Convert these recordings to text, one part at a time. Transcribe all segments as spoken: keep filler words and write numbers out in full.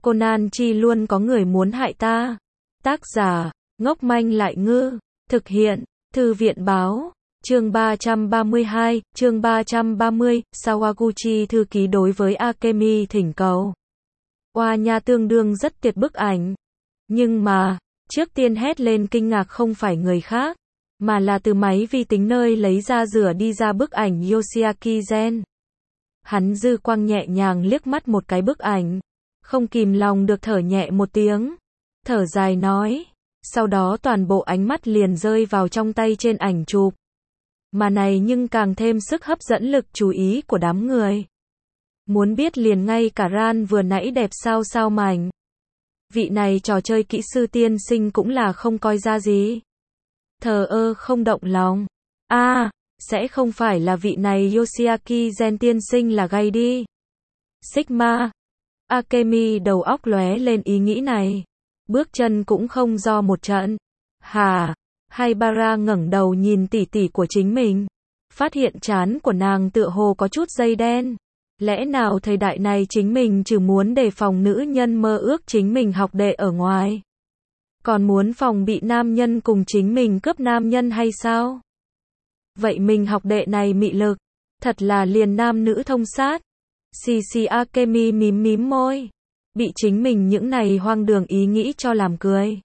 Conan chi luôn có người muốn hại ta. Tác giả, ngốc manh lại ngư. Thực hiện, Thư viện báo. Chương ba trăm ba mươi hai, chương ba trăm ba mươi, Sawaguchi thư ký đối với Akemi thỉnh cầu. Oa nha tương đương rất tuyệt bức ảnh. Nhưng mà, trước tiên hét lên kinh ngạc không phải người khác, mà là từ máy vi tính nơi lấy ra rửa đi ra bức ảnh Yoshiaki Gen. Hắn dư quang nhẹ nhàng liếc mắt một cái bức ảnh, không kìm lòng được thở nhẹ một tiếng, thở dài nói, sau đó toàn bộ ánh mắt liền rơi vào trong tay trên ảnh chụp. Mà này nhưng càng thêm sức hấp dẫn lực chú ý của đám người. Muốn biết liền ngay cả Ran vừa nãy đẹp sao sao mảnh. Vị này trò chơi kỹ sư tiên sinh cũng là không coi ra gì. Thờ ơ không động lòng. a à, sẽ không phải là vị này Yoshiaki Gen tiên sinh là gay đi. Sigma. Akemi đầu óc lóe lên ý nghĩ này. Bước chân cũng không do một trận. Hà. Haibara ngẩng đầu nhìn tỉ tỉ của chính mình. Phát hiện trán của nàng tựa hồ có chút dây đen. Lẽ nào thời đại này chính mình chỉ muốn đề phòng nữ nhân mơ ước chính mình học đệ ở ngoài, còn muốn phòng bị nam nhân cùng chính mình cướp nam nhân hay sao? Vậy mình học đệ này mị lực, thật là liền nam nữ thông sát. Xì xì Akemi mím mím môi, bị chính mình những này hoang đường ý nghĩ cho làm cười.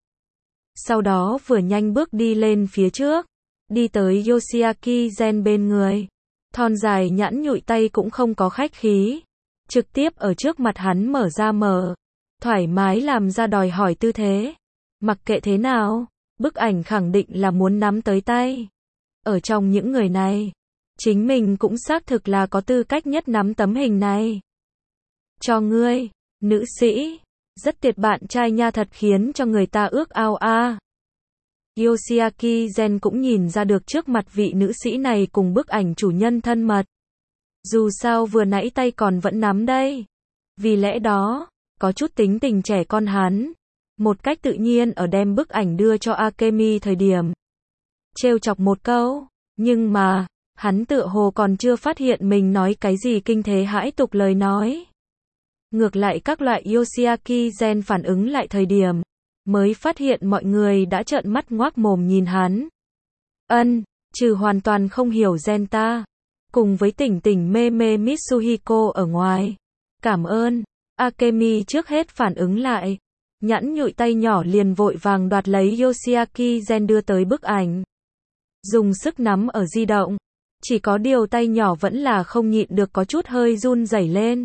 Sau đó vừa nhanh bước đi lên phía trước, đi tới Yoshiaki Gen bên người. Thon dài nhẵn nhụi tay cũng không có khách khí, trực tiếp ở trước mặt hắn mở ra mở, thoải mái làm ra đòi hỏi tư thế. Mặc kệ thế nào, bức ảnh khẳng định là muốn nắm tới tay. Ở trong những người này, chính mình cũng xác thực là có tư cách nhất nắm tấm hình này. Cho ngươi, nữ sĩ, rất tuyệt bạn trai nha, thật khiến cho người ta ước ao a. Yoshiaki Gen cũng nhìn ra được trước mặt vị nữ sĩ này cùng bức ảnh chủ nhân thân mật. Dù sao vừa nãy tay còn vẫn nắm đây. Vì lẽ đó, có chút tính tình trẻ con hắn, một cách tự nhiên ở đem bức ảnh đưa cho Akemi thời điểm. Trêu chọc một câu, nhưng mà, hắn tựa hồ còn chưa phát hiện mình nói cái gì kinh thế hãi tục lời nói. Ngược lại các loại Yoshiaki Gen phản ứng lại thời điểm, mới phát hiện mọi người đã trợn mắt ngoác mồm nhìn hắn. Ân, trừ hoàn toàn không hiểu Genta, cùng với tỉnh tỉnh mê mê Mitsuhiko ở ngoài. Cảm ơn. Akemi trước hết phản ứng lại, nhẵn nhụi tay nhỏ liền vội vàng đoạt lấy Yoshiaki Gen đưa tới bức ảnh. Dùng sức nắm ở di động, chỉ có điều tay nhỏ vẫn là không nhịn được có chút hơi run rẩy lên.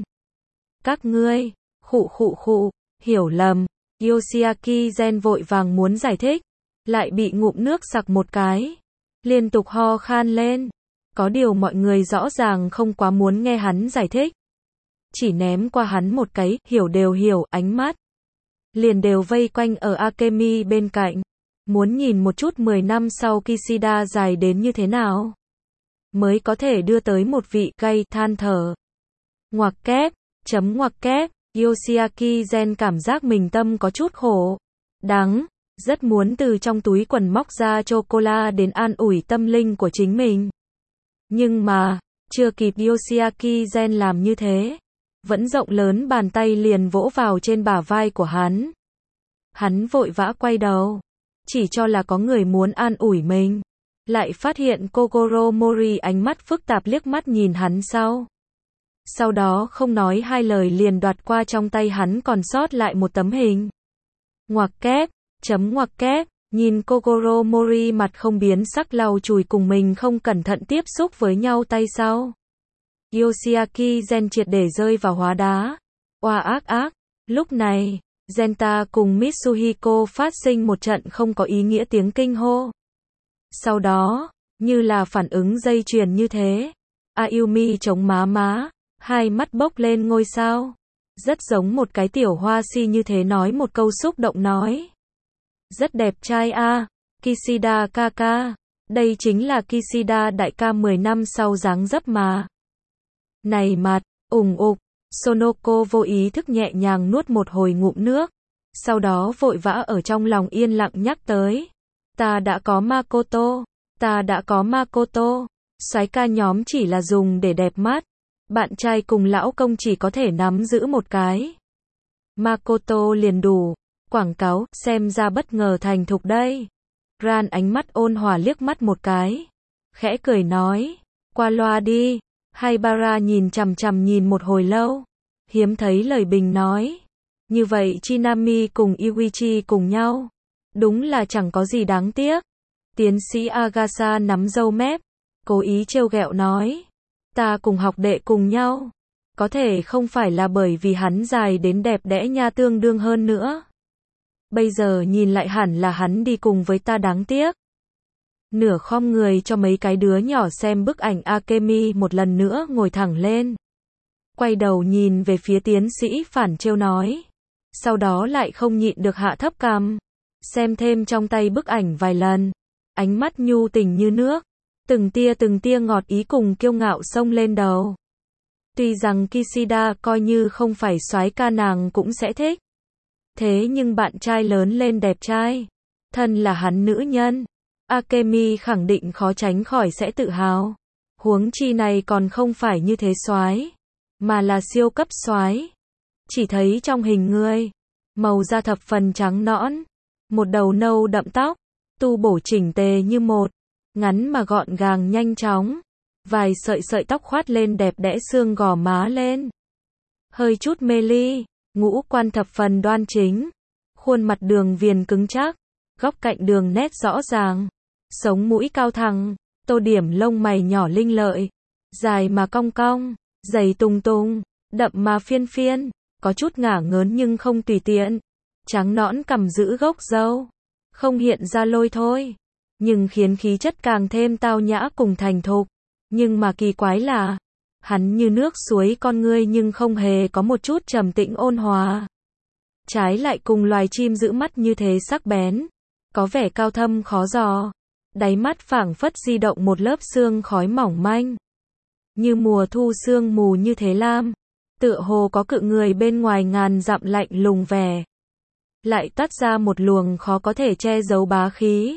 Các ngươi, khụ khụ khụ, hiểu lầm. Yoshiaki Gen vội vàng muốn giải thích, lại bị ngụm nước sặc một cái, liên tục ho khan lên. Có điều mọi người rõ ràng không quá muốn nghe hắn giải thích, chỉ ném qua hắn một cái hiểu đều hiểu ánh mắt, liền đều vây quanh ở Akemi bên cạnh, muốn nhìn một chút mười năm sau Kishida dài đến như thế nào, mới có thể đưa tới một vị gay than thở. Ngoặc kép, chấm ngoặc kép. Yoshiaki Gen cảm giác mình tâm có chút khổ, đắng, rất muốn từ trong túi quần móc ra chocola đến an ủi tâm linh của chính mình. Nhưng mà, chưa kịp Yoshiaki Gen làm như thế, vẫn rộng lớn bàn tay liền vỗ vào trên bả vai của hắn. Hắn vội vã quay đầu, chỉ cho là có người muốn an ủi mình, lại phát hiện Kogoro Mori ánh mắt phức tạp liếc mắt nhìn hắn sau. Sau đó không nói hai lời liền đoạt qua trong tay hắn còn sót lại một tấm hình. Ngoặc kép, chấm ngoặc kép, nhìn Kogoro Mori mặt không biến sắc lau chùi cùng mình không cẩn thận tiếp xúc với nhau tay sau. Yoshiaki Gen triệt để rơi vào hóa đá. Oa ác ác, lúc này, Genta cùng Mitsuhiko phát sinh một trận không có ý nghĩa tiếng kinh hô. Sau đó, như là phản ứng dây chuyền như thế, Ayumi chống má má, hai mắt bốc lên ngôi sao, rất giống một cái tiểu hoa si như thế nói một câu xúc động nói. Rất đẹp trai a, Kishida kaka, đây chính là Kishida đại ca mười năm sau dáng dấp mà. Này mặt, ủng ục, Sonoko vô ý thức nhẹ nhàng nuốt một hồi ngụm nước, sau đó vội vã ở trong lòng yên lặng nhắc tới. Ta đã có Makoto, ta đã có Makoto, soái ca nhóm chỉ là dùng để đẹp mắt. Bạn trai cùng lão công chỉ có thể nắm giữ một cái. Makoto liền đủ. Quảng cáo, xem ra bất ngờ thành thục đây. Ran ánh mắt ôn hòa liếc mắt một cái. Khẽ cười nói. Qua loa đi. Haibara nhìn chằm chằm nhìn một hồi lâu. Hiếm thấy lời bình nói. Như vậy Chinami cùng Iwichi cùng nhau. Đúng là chẳng có gì đáng tiếc. Tiến sĩ Agasa nắm râu mép. Cố ý trêu ghẹo nói. Ta cùng học đệ cùng nhau. Có thể không phải là bởi vì hắn dài đến đẹp đẽ nha tương đương hơn nữa. Bây giờ nhìn lại hẳn là hắn đi cùng với ta đáng tiếc. Nửa khom người cho mấy cái đứa nhỏ xem bức ảnh Akemi một lần nữa ngồi thẳng lên. Quay đầu nhìn về phía tiến sĩ phản trêu nói. Sau đó lại không nhịn được hạ thấp cằm. Xem thêm trong tay bức ảnh vài lần. Ánh mắt nhu tình như nước. Từng tia từng tia ngọt ý cùng kiêu ngạo xông lên đầu. Tuy rằng Kishida coi như không phải soái ca nàng cũng sẽ thích. Thế nhưng bạn trai lớn lên đẹp trai. Thân là hắn nữ nhân. Akemi khẳng định khó tránh khỏi sẽ tự hào. Huống chi này còn không phải như thế soái, mà là siêu cấp soái. Chỉ thấy trong hình người, màu da thập phần trắng nõn, một đầu nâu đậm tóc, tu bổ chỉnh tề như một, ngắn mà gọn gàng nhanh chóng, vài sợi sợi tóc khoát lên đẹp đẽ xương gò má lên. Hơi chút mê ly, ngũ quan thập phần đoan chính, khuôn mặt đường viền cứng chắc, góc cạnh đường nét rõ ràng, sống mũi cao thẳng, tô điểm lông mày nhỏ linh lợi, dài mà cong cong, dày tung tung, đậm mà phiên phiên, có chút ngả ngớn nhưng không tùy tiện, trắng nõn cằm giữ gốc râu, không hiện ra lôi thôi, nhưng khiến khí chất càng thêm tao nhã cùng thành thục. Nhưng mà kỳ quái là, hắn như nước suối con ngươi nhưng không hề có một chút trầm tĩnh ôn hòa. Trái lại cùng loài chim giữ mắt như thế sắc bén, có vẻ cao thâm khó dò. Đáy mắt phảng phất di động một lớp sương khói mỏng manh. Như mùa thu sương mù như thế lam. Tựa hồ có cự người bên ngoài ngàn dặm lạnh lùng vẻ. Lại toát ra một luồng khó có thể che giấu bá khí.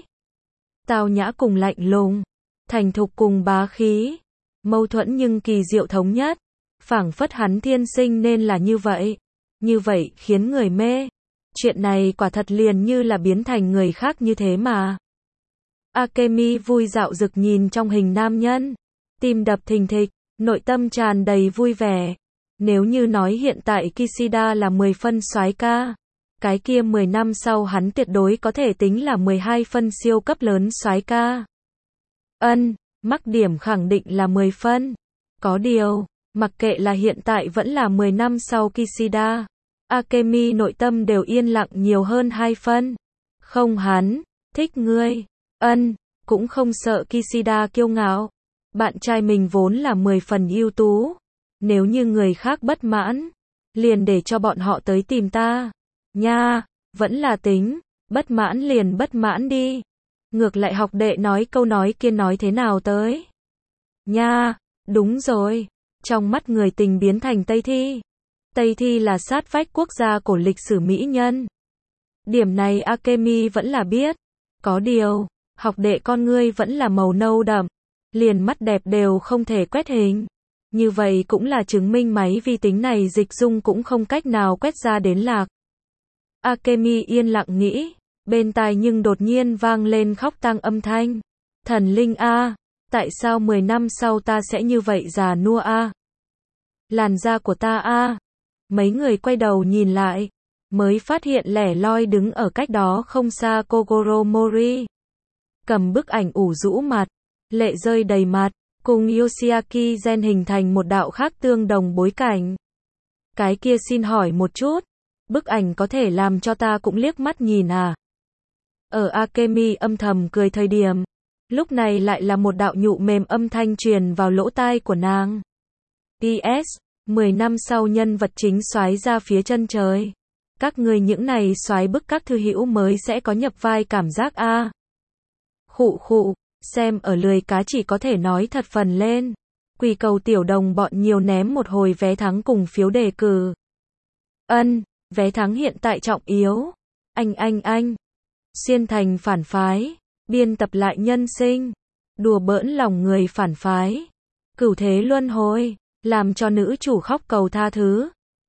Tao nhã cùng lạnh lùng. Thành thục cùng bá khí. Mâu thuẫn nhưng kỳ diệu thống nhất. Phảng phất hắn thiên sinh nên là như vậy. Như vậy khiến người mê. Chuyện này quả thật liền như là biến thành người khác như thế mà. Akemi vui dạo dực nhìn trong hình nam nhân. Tim đập thình thịch, nội tâm tràn đầy vui vẻ. Nếu như nói hiện tại Kishida là mười phân soái ca, cái kia mười năm sau hắn tuyệt đối có thể tính là mười hai phân siêu cấp lớn soái ca. Ân, mắc điểm khẳng định là mười phân. Có điều, mặc kệ là hiện tại vẫn là mười năm sau Kishida, Akemi nội tâm đều yên lặng nhiều hơn hai phân. Không hắn, thích ngươi. Ân, cũng không sợ Kishida kiêu ngạo. Bạn trai mình vốn là mười phần ưu tú. Nếu như người khác bất mãn, liền để cho bọn họ tới tìm ta. Nha, vẫn là tính, bất mãn liền bất mãn đi. Ngược lại học đệ nói câu nói kia nói thế nào tới. Nha, đúng rồi, trong mắt người tình biến thành Tây Thi. Tây Thi là sát vách quốc gia cổ lịch sử mỹ nhân. Điểm này Akemi vẫn là biết. Có điều, học đệ con ngươi vẫn là màu nâu đậm, liền mắt đẹp đều không thể quét hình. Như vậy cũng là chứng minh máy vi tính này dịch dung cũng không cách nào quét ra đến lạc. Akemi yên lặng nghĩ, bên tai nhưng đột nhiên vang lên khóc tang âm thanh. Thần linh a, tại sao mười năm sau ta sẽ như vậy già nua a? Làn da của ta a. Mấy người quay đầu nhìn lại, mới phát hiện lẻ loi đứng ở cách đó không xa Kogoro Mori. Cầm bức ảnh ủ rũ mặt, lệ rơi đầy mặt, cùng Yoshiaki Gen hình thành một đạo khác tương đồng bối cảnh. Cái kia xin hỏi một chút, bức ảnh có thể làm cho ta cũng liếc mắt nhìn à? Ở Akemi âm thầm cười thời điểm, lúc này lại là một đạo nhụ mềm âm thanh truyền vào lỗ tai của nàng. pê ét, mười năm sau nhân vật chính soái ra phía chân trời. Các người những này soái bức các thư hữu mới sẽ có nhập vai cảm giác a. À. Khụ khụ, xem ở lười cá chỉ có thể nói thật phần lên. Quỳ cầu tiểu đồng bọn nhiều ném một hồi vé thắng cùng phiếu đề cử. Ân, vé thắng hiện tại trọng yếu. Anh anh anh. Xuyên thành phản phái, biên tập lại nhân sinh, đùa bỡn lòng người phản phái. Cửu thế luân hồi, làm cho nữ chủ khóc cầu tha thứ.